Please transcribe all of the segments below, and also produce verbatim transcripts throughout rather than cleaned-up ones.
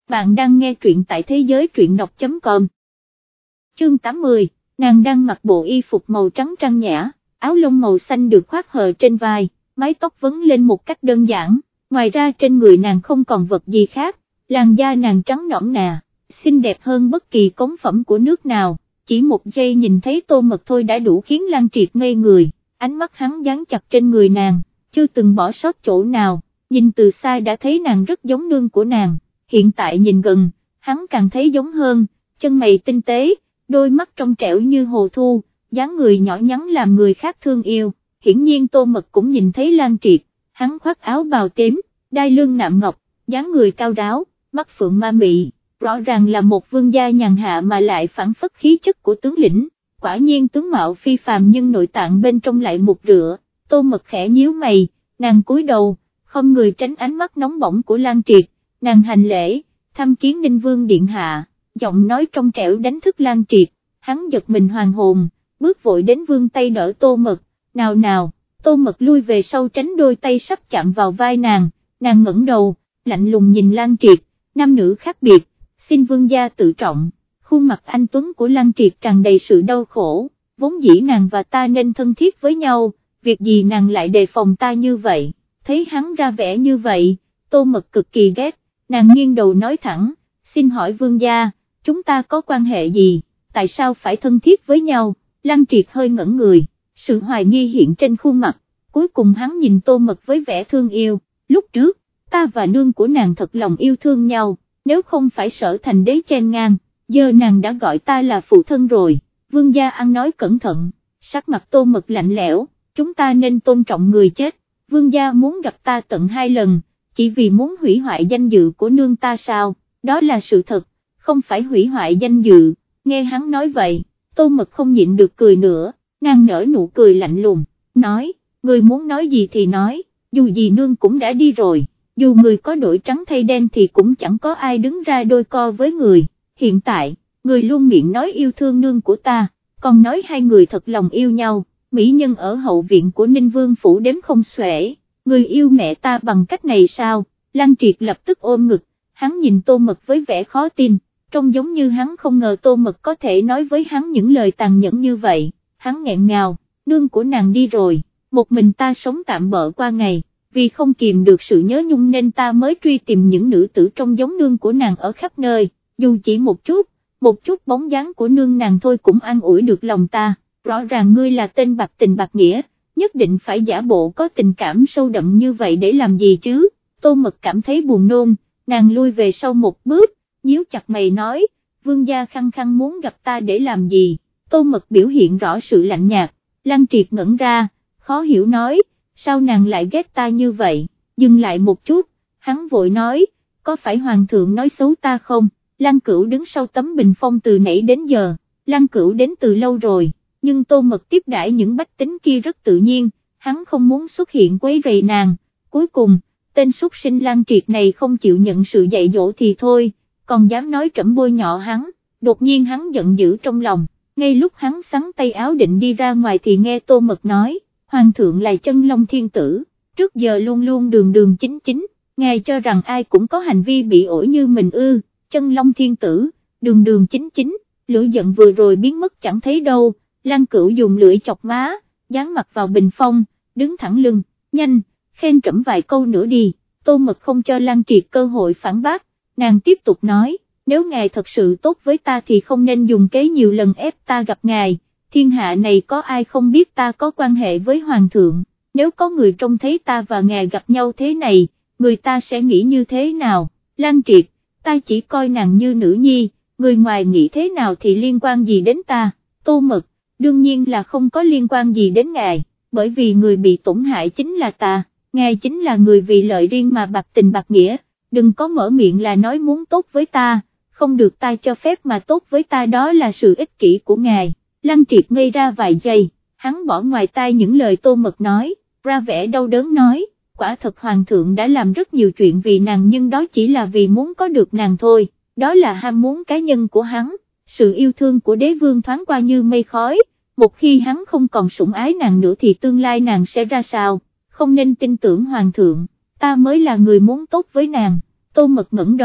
Bạn đang nghe truyện tại thế giới truyện đọc chấm com. Chương tám mươi, nàng đang mặc bộ y phục màu trắng trang nhã, áo lông màu xanh được khoác hờ trên vai, mái tóc vấn lên một cách đơn giản, ngoài ra trên người nàng không còn vật gì khác, làn da nàng trắng nõn nà, xinh đẹp hơn bất kỳ cống phẩm của nước nào, chỉ một giây nhìn thấy Tô Mật thôi đã đủ khiến Lan Triệt ngây người, ánh mắt hắn dán chặt trên người nàng, chưa từng bỏ sót chỗ nào, nhìn từ xa đã thấy nàng rất giống nương của nàng. Hiện tại nhìn gần, hắn càng thấy giống hơn, chân mày tinh tế, đôi mắt trong trẻo như hồ thu, dáng người nhỏ nhắn làm người khác thương yêu. Hiển nhiên Tô Mật cũng nhìn thấy Lan Triệt, hắn khoác áo bào tím, đai lưng nạm ngọc, dáng người cao ráo, mắt phượng ma mị, rõ ràng là một vương gia nhàn hạ mà lại phảng phất khí chất của tướng lĩnh, quả nhiên tướng mạo phi phàm nhưng nội tạng bên trong lại mục rửa. Tô Mật khẽ nhíu mày, nàng cúi đầu, không người tránh ánh mắt nóng bỏng của Lan Triệt. Nàng hành lễ, thăm kiến Ninh Vương điện hạ, giọng nói trong trẻo đánh thức Lan Triệt, hắn giật mình hoàn hồn, bước vội đến vương tay đỡ Tô Mật, nào nào, Tô Mật lui về sau tránh đôi tay sắp chạm vào vai nàng, nàng ngẩng đầu, lạnh lùng nhìn Lan Triệt, nam nữ khác biệt, xin vương gia tự trọng, khuôn mặt anh tuấn của Lan Triệt tràn đầy sự đau khổ, vốn dĩ nàng và ta nên thân thiết với nhau, việc gì nàng lại đề phòng ta như vậy, thấy hắn ra vẻ như vậy, Tô Mật cực kỳ ghét. Nàng nghiêng đầu nói thẳng, xin hỏi vương gia, chúng ta có quan hệ gì, tại sao phải thân thiết với nhau? Lan Triệt hơi ngẩn người, sự hoài nghi hiện trên khuôn mặt, cuối cùng hắn nhìn Tô Mật với vẻ thương yêu, lúc trước, ta và nương của nàng thật lòng yêu thương nhau, nếu không phải Sở Thành Đế chen ngang, giờ nàng đã gọi ta là phụ thân rồi. Vương gia ăn nói cẩn thận, sắc mặt Tô Mật lạnh lẽo, chúng ta nên tôn trọng người chết, vương gia muốn gặp ta tận hai lần, chỉ vì muốn hủy hoại danh dự của nương ta sao, đó là sự thật, không phải hủy hoại danh dự. Nghe hắn nói vậy, Tô Mật không nhịn được cười nữa, nàng nở nụ cười lạnh lùng, nói, người muốn nói gì thì nói, dù gì nương cũng đã đi rồi, dù người có đổi trắng thay đen thì cũng chẳng có ai đứng ra đôi co với người, hiện tại, người luôn miệng nói yêu thương nương của ta, còn nói hai người thật lòng yêu nhau, mỹ nhân ở hậu viện của Ninh Vương phủ đếm không xuể. Người yêu mẹ ta bằng cách này sao? Lan Triệt lập tức ôm ngực, hắn nhìn Tô Mật với vẻ khó tin, trông giống như hắn không ngờ Tô Mật có thể nói với hắn những lời tàn nhẫn như vậy, hắn nghẹn ngào, nương của nàng đi rồi, một mình ta sống tạm bợ qua ngày, vì không kìm được sự nhớ nhung nên ta mới truy tìm những nữ tử trông giống nương của nàng ở khắp nơi, dù chỉ một chút, một chút bóng dáng của nương nàng thôi cũng an ủi được lòng ta, rõ ràng ngươi là tên bạc tình bạc nghĩa. Nhất định phải giả bộ có tình cảm sâu đậm như vậy để làm gì chứ? Tô Mật cảm thấy buồn nôn, nàng lui về sau một bước, nhíu chặt mày nói, vương gia khăng khăng muốn gặp ta để làm gì? Tô Mật biểu hiện rõ sự lạnh nhạt, Lan Triệt ngẩn ra, khó hiểu nói, sao nàng lại ghét ta như vậy? Dừng lại một chút, hắn vội nói, có phải hoàng thượng nói xấu ta không? Lan Cửu đứng sau tấm bình phong từ nãy đến giờ, Lan Cửu đến từ lâu rồi. Nhưng Tô Mật tiếp đãi những bách tính kia rất tự nhiên, hắn không muốn xuất hiện quấy rầy nàng, cuối cùng, tên súc sinh Lan Triệt này không chịu nhận sự dạy dỗ thì thôi, còn dám nói trẫm bôi nhọ hắn, đột nhiên hắn giận dữ trong lòng, ngay lúc hắn xắn tay áo định đi ra ngoài thì nghe Tô Mật nói, Hoàng thượng là Chân Long Thiên Tử, trước giờ luôn luôn đường đường chính chính, ngài cho rằng ai cũng có hành vi bị ổi như mình ư? Chân Long Thiên Tử, đường đường chính chính, lửa giận vừa rồi biến mất chẳng thấy đâu. Lan Cửu dùng lưỡi chọc má, dán mặt vào bình phong, đứng thẳng lưng, nhanh, khen trẫm vài câu nữa đi. Tô Mật không cho Lan Triệt cơ hội phản bác, nàng tiếp tục nói, nếu ngài thật sự tốt với ta thì không nên dùng kế nhiều lần ép ta gặp ngài, thiên hạ này có ai không biết ta có quan hệ với hoàng thượng, nếu có người trông thấy ta và ngài gặp nhau thế này, người ta sẽ nghĩ như thế nào? Lan Triệt, ta chỉ coi nàng như nữ nhi, người ngoài nghĩ thế nào thì liên quan gì đến ta? Tô Mật, đương nhiên là không có liên quan gì đến ngài, bởi vì người bị tổn hại chính là ta, ngài chính là người vì lợi riêng mà bạc tình bạc nghĩa, đừng có mở miệng là nói muốn tốt với ta, không được ta cho phép mà tốt với ta, đó là sự ích kỷ của ngài. Lan Triệt ngây ra vài giây, hắn bỏ ngoài tai những lời Tô Mật nói, ra vẻ đau đớn nói, quả thật hoàng thượng đã làm rất nhiều chuyện vì nàng nhưng đó chỉ là vì muốn có được nàng thôi, đó là ham muốn cá nhân của hắn. Sự yêu thương của đế vương thoáng qua như mây khói, một khi hắn không còn sủng ái nàng nữa thì tương lai nàng sẽ ra sao, không nên tin tưởng hoàng thượng, ta mới là người muốn tốt với nàng. Tô Mật ngẩng đầu,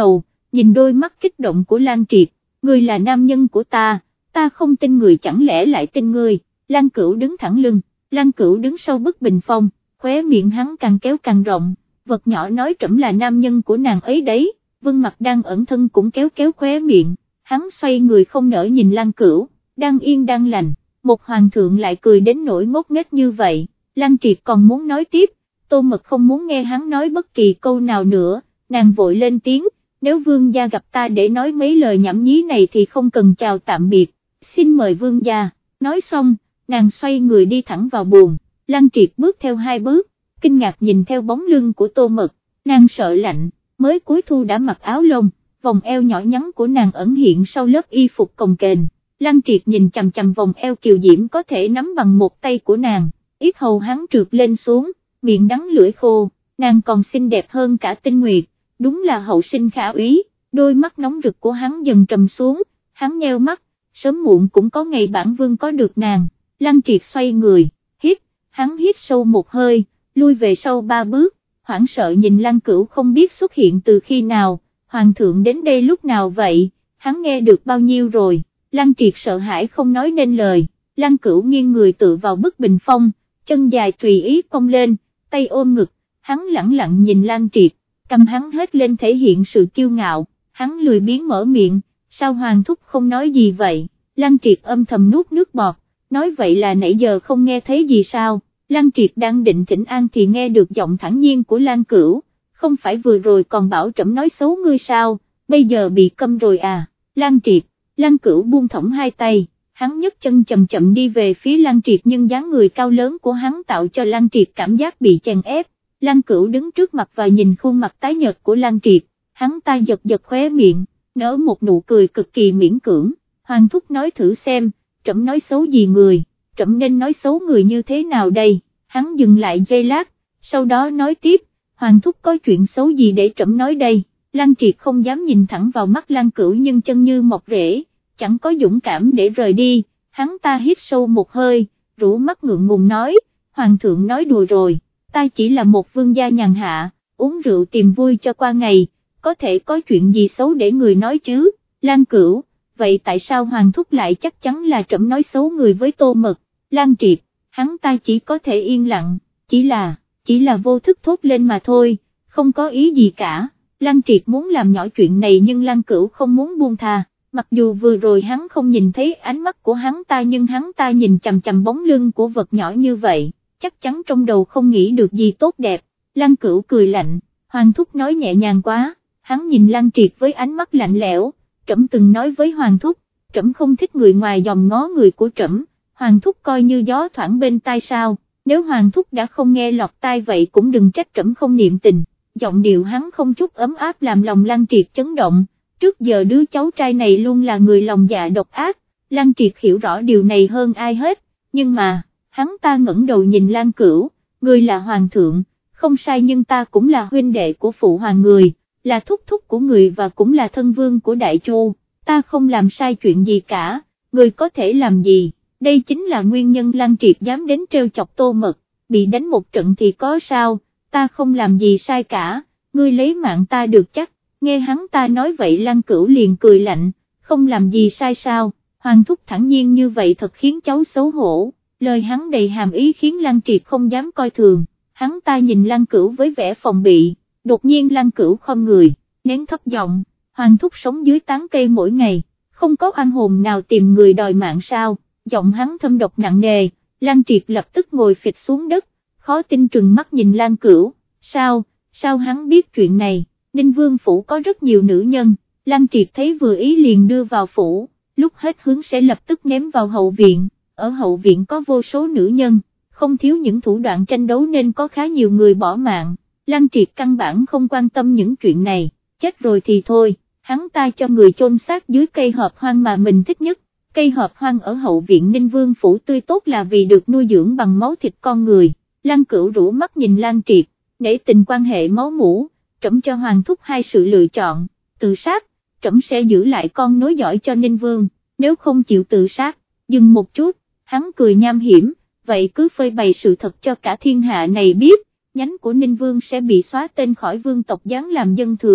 nhìn đôi mắt kích động của Lan Triệt, ngươi là nam nhân của ta, ta không tin người chẳng lẽ lại tin ngươi. Lan Cửu đứng thẳng lưng, Lan Cửu đứng sau bức bình phong, khóe miệng hắn càng kéo càng rộng, vật nhỏ nói trẫm là nam nhân của nàng ấy đấy. Vương Mặc đang ẩn thân cũng kéo kéo khóe miệng, hắn xoay người không nỡ nhìn Lan Cửu, đang yên đang lành, một hoàng thượng lại cười đến nỗi ngốc nghếch như vậy. Lan Triệt còn muốn nói tiếp, Tô Mật không muốn nghe hắn nói bất kỳ câu nào nữa, nàng vội lên tiếng, nếu vương gia gặp ta để nói mấy lời nhảm nhí này thì không cần chào tạm biệt, xin mời vương gia. Nói xong, nàng xoay người đi thẳng vào buồng, Lan Triệt bước theo hai bước, kinh ngạc nhìn theo bóng lưng của Tô Mật, nàng sợ lạnh, mới cuối thu đã mặc áo lông, vòng eo nhỏ nhắn của nàng ẩn hiện sau lớp y phục cồng kềnh. Lan Triệt nhìn chằm chằm vòng eo kiều diễm có thể nắm bằng một tay của nàng, yết hầu hắn trượt lên xuống, miệng đắng lưỡi khô, nàng còn xinh đẹp hơn cả Tinh Nguyệt, đúng là hậu sinh khả úy. Đôi mắt nóng rực của hắn dần trầm xuống, hắn nheo mắt, sớm muộn cũng có ngày bản vương có được nàng. Lan Triệt xoay người, hít, hắn hít sâu một hơi, lui về sau ba bước, hoảng sợ nhìn Lan Cửu không biết xuất hiện từ khi nào, hoàng thượng đến đây lúc nào vậy, hắn nghe được bao nhiêu rồi. Lan Triệt sợ hãi không nói nên lời, Lan Cửu nghiêng người tựa vào bức bình phong, chân dài tùy ý cong lên, tay ôm ngực, hắn lẳng lặng nhìn Lan Triệt, cầm hắn hết lên thể hiện sự kiêu ngạo, hắn lười biếng mở miệng, sao hoàng thúc không nói gì vậy. Lan Triệt âm thầm nuốt nước bọt, nói vậy là nãy giờ không nghe thấy gì sao. Lan Triệt đang định thỉnh an thì nghe được giọng thản nhiên của Lan Cửu, không phải vừa rồi còn bảo trẫm nói xấu ngươi sao, bây giờ bị câm rồi à. Lan Triệt, Lan Cửu buông thõng hai tay, hắn nhấc chân chậm chậm đi về phía Lan Triệt nhưng dáng người cao lớn của hắn tạo cho Lan Triệt cảm giác bị chèn ép. Lan Cửu đứng trước mặt và nhìn khuôn mặt tái nhợt của Lan Triệt, hắn ta giật giật khóe miệng, nở một nụ cười cực kỳ miễn cưỡng. Hoàng thúc nói thử xem, trẫm nói xấu gì người, trẫm nên nói xấu người như thế nào đây. Hắn dừng lại giây lát, sau đó nói tiếp, hoàng thúc có chuyện xấu gì để trẫm nói đây. Lan Triệt không dám nhìn thẳng vào mắt Lan Cửu nhưng chân như mọc rễ, chẳng có dũng cảm để rời đi, hắn ta hít sâu một hơi, rũ mắt ngượng ngùng nói, hoàng thượng nói đùa rồi, ta chỉ là một vương gia nhàn hạ, uống rượu tìm vui cho qua ngày, có thể có chuyện gì xấu để người nói chứ. Lan Cửu, vậy tại sao hoàng thúc lại chắc chắn là trẫm nói xấu người với Tô Mật. Lan Triệt, hắn ta chỉ có thể yên lặng, chỉ là, chỉ là vô thức thốt lên mà thôi, không có ý gì cả. Lan Triệt muốn làm nhỏ chuyện này nhưng Lan Cửu không muốn buông tha, mặc dù vừa rồi hắn không nhìn thấy ánh mắt của hắn ta nhưng hắn ta nhìn chằm chằm bóng lưng của vật nhỏ như vậy, chắc chắn trong đầu không nghĩ được gì tốt đẹp. Lan Cửu cười lạnh, hoàng thúc nói nhẹ nhàng quá, hắn nhìn Lan Triệt với ánh mắt lạnh lẽo, trẫm từng nói với hoàng thúc, trẫm không thích người ngoài dòm ngó người của trẫm, hoàng thúc coi như gió thoảng bên tai sao, nếu hoàng thúc đã không nghe lọt tai vậy cũng đừng trách trẫm không niệm tình. Giọng điệu hắn không chút ấm áp làm lòng Lan Triệt chấn động, trước giờ đứa cháu trai này luôn là người lòng dạ độc ác, Lan Triệt hiểu rõ điều này hơn ai hết, nhưng mà, hắn ta ngẩng đầu nhìn Lan Cửu, người là hoàng thượng, không sai nhưng ta cũng là huynh đệ của phụ hoàng người, là thúc thúc của người và cũng là thân vương của Đại Chu, ta không làm sai chuyện gì cả, người có thể làm gì, đây chính là nguyên nhân Lan Triệt dám đến trêu chọc Tô Mật, bị đánh một trận thì có sao, ta không làm gì sai cả, ngươi lấy mạng ta được chắc. Nghe hắn ta nói vậy Lan Cửu liền cười lạnh, không làm gì sai sao, hoàng thúc thẳng nhiên như vậy thật khiến cháu xấu hổ, lời hắn đầy hàm ý khiến Lan Triệt không dám coi thường, hắn ta nhìn Lan Cửu với vẻ phòng bị, đột nhiên Lan Cửu khom người, nén thấp giọng, hoàng thúc sống dưới tán cây mỗi ngày, không có oan hồn nào tìm người đòi mạng sao, giọng hắn thâm độc nặng nề. Lan Triệt lập tức ngồi phịch xuống đất, khó tin trừng mắt nhìn Lan Cửu, sao, sao hắn biết chuyện này. Ninh Vương phủ có rất nhiều nữ nhân, Lan Triệt thấy vừa ý liền đưa vào phủ, lúc hết hướng sẽ lập tức ném vào hậu viện, ở hậu viện có vô số nữ nhân, không thiếu những thủ đoạn tranh đấu nên có khá nhiều người bỏ mạng. Lan Triệt căn bản không quan tâm những chuyện này, chết rồi thì thôi, hắn ta cho người chôn xác dưới cây hợp hoang mà mình thích nhất. Cây hợp hoang ở hậu viện Ninh Vương phủ tươi tốt là vì được nuôi dưỡng bằng máu thịt con người. Lan Cửu rũ mắt nhìn Lan Triệt, để tình quan hệ máu mủ, trẫm cho hoàng thúc hai sự lựa chọn, tự sát, trẫm sẽ giữ lại con nối dõi cho Ninh Vương, nếu không chịu tự sát. Dừng một chút, hắn cười nham hiểm, vậy cứ phơi bày sự thật cho cả thiên hạ này biết, nhánh của Ninh Vương sẽ bị xóa tên khỏi vương tộc giáng làm dân thường.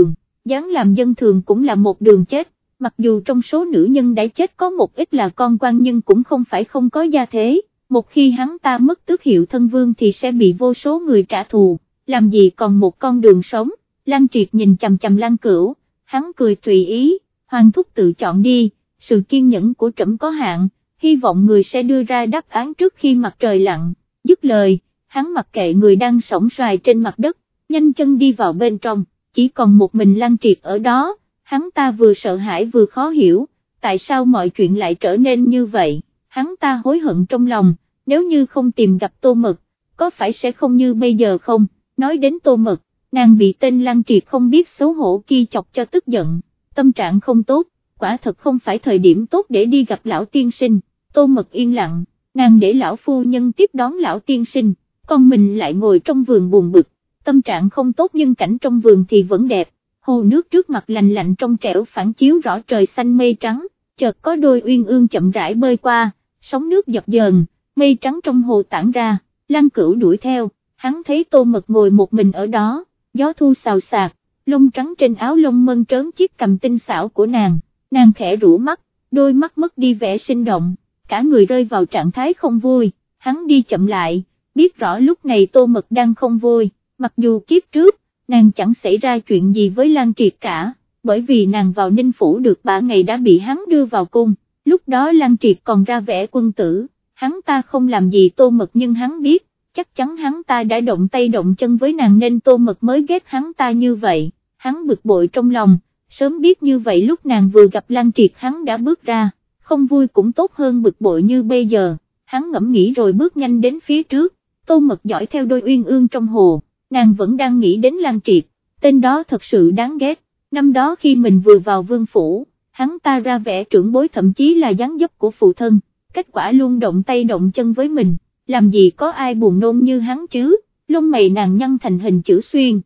dáng làm dân thường cũng là một đường chết, mặc dù trong số nữ nhân đã chết có một ít là con quan nhưng cũng không phải không có gia thế, một khi hắn ta mất tước hiệu thân vương thì sẽ bị vô số người trả thù, làm gì còn một con đường sống. Lan Triệt nhìn chằm chằm Lan Cửu, hắn cười tùy ý, Hoàng thúc tự chọn đi, sự kiên nhẫn của trẫm có hạn, hy vọng người sẽ đưa ra đáp án trước khi mặt trời lặn. Dứt lời, hắn mặc kệ người đang sổng xoài trên mặt đất, nhanh chân đi vào bên trong, chỉ còn một mình Lan Triệt ở đó, hắn ta vừa sợ hãi vừa khó hiểu, tại sao mọi chuyện lại trở nên như vậy, hắn ta hối hận trong lòng, nếu như không tìm gặp Tô Mật, có phải sẽ không như bây giờ không, nói đến Tô Mật, nàng bị tên Lan Triệt không biết xấu hổ kia chọc cho tức giận, tâm trạng không tốt, quả thật không phải thời điểm tốt để đi gặp lão tiên sinh. Tô Mật yên lặng, nàng để lão phu nhân tiếp đón lão tiên sinh, còn mình lại ngồi trong vườn buồn bực, tâm trạng không tốt nhưng cảnh trong vườn thì vẫn đẹp, hồ nước trước mặt lành lạnh trong trẻo phản chiếu rõ trời xanh mây trắng, chợt có đôi uyên ương chậm rãi bơi qua, sóng nước dập dờn, mây trắng trong hồ tản ra, Lan Cửu đuổi theo, hắn thấy Tô Mật ngồi một mình ở đó, gió thu xào xạc, lông trắng trên áo lông mơn trớn chiếc cằm tinh xảo của nàng, nàng khẽ rũ mắt, đôi mắt mất đi vẻ sinh động, cả người rơi vào trạng thái không vui, hắn đi chậm lại, biết rõ lúc này Tô Mật đang không vui, mặc dù kiếp trước, nàng chẳng xảy ra chuyện gì với Lan Triệt cả, bởi vì nàng vào Ninh Phủ được ba ngày đã bị hắn đưa vào cung, lúc đó Lan Triệt còn ra vẻ quân tử, hắn ta không làm gì Tô Mật nhưng hắn biết, chắc chắn hắn ta đã động tay động chân với nàng nên Tô Mật mới ghét hắn ta như vậy, hắn bực bội trong lòng, sớm biết như vậy lúc nàng vừa gặp Lan Triệt hắn đã bước ra, không vui cũng tốt hơn bực bội như bây giờ, hắn ngẫm nghĩ rồi bước nhanh đến phía trước, Tô Mật dõi theo đôi uyên ương trong hồ, nàng vẫn đang nghĩ đến Lan Triệt, tên đó thật sự đáng ghét, năm đó khi mình vừa vào vương phủ, hắn ta ra vẻ trưởng bối thậm chí là dáng dấp của phụ thân, kết quả luôn động tay động chân với mình, làm gì có ai buồn nôn như hắn chứ, lông mày nàng nhăn thành hình chữ xuyên,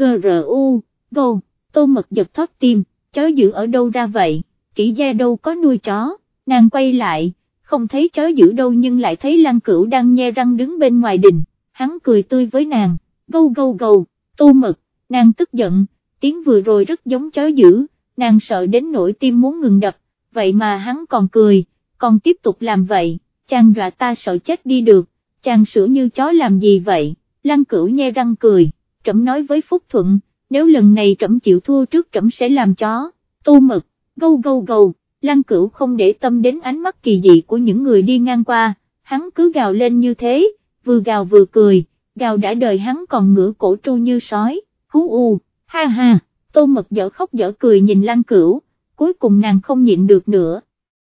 gru, go, Tô Mật giật thót tim, chó giữ ở đâu ra vậy, Kỷ gia đâu có nuôi chó, nàng quay lại, không thấy chó giữ đâu nhưng lại thấy Lan Cửu đang nhe răng đứng bên ngoài đình, hắn cười tươi với nàng, gâu gâu gâu, Tô Mật, nàng tức giận, tiếng vừa rồi rất giống chó giữ, nàng sợ đến nỗi tim muốn ngừng đập, vậy mà hắn còn cười, còn tiếp tục làm vậy, chàng dọa ta sợ chết đi được, chàng sửa như chó làm gì vậy, Lan Cửu nhe răng cười, trẫm nói với Phúc Thuận, nếu lần này trẫm chịu thua trước trẫm sẽ làm chó, Tô Mật, gâu gâu gâu, Lan Cửu không để tâm đến ánh mắt kỳ dị của những người đi ngang qua, hắn cứ gào lên như thế, vừa gào vừa cười, gào đã đời hắn còn ngửa cổ tru như sói, hú u, ha ha, Tô Mật dở khóc dở cười nhìn Lan Cửu, cuối cùng nàng không nhịn được nữa,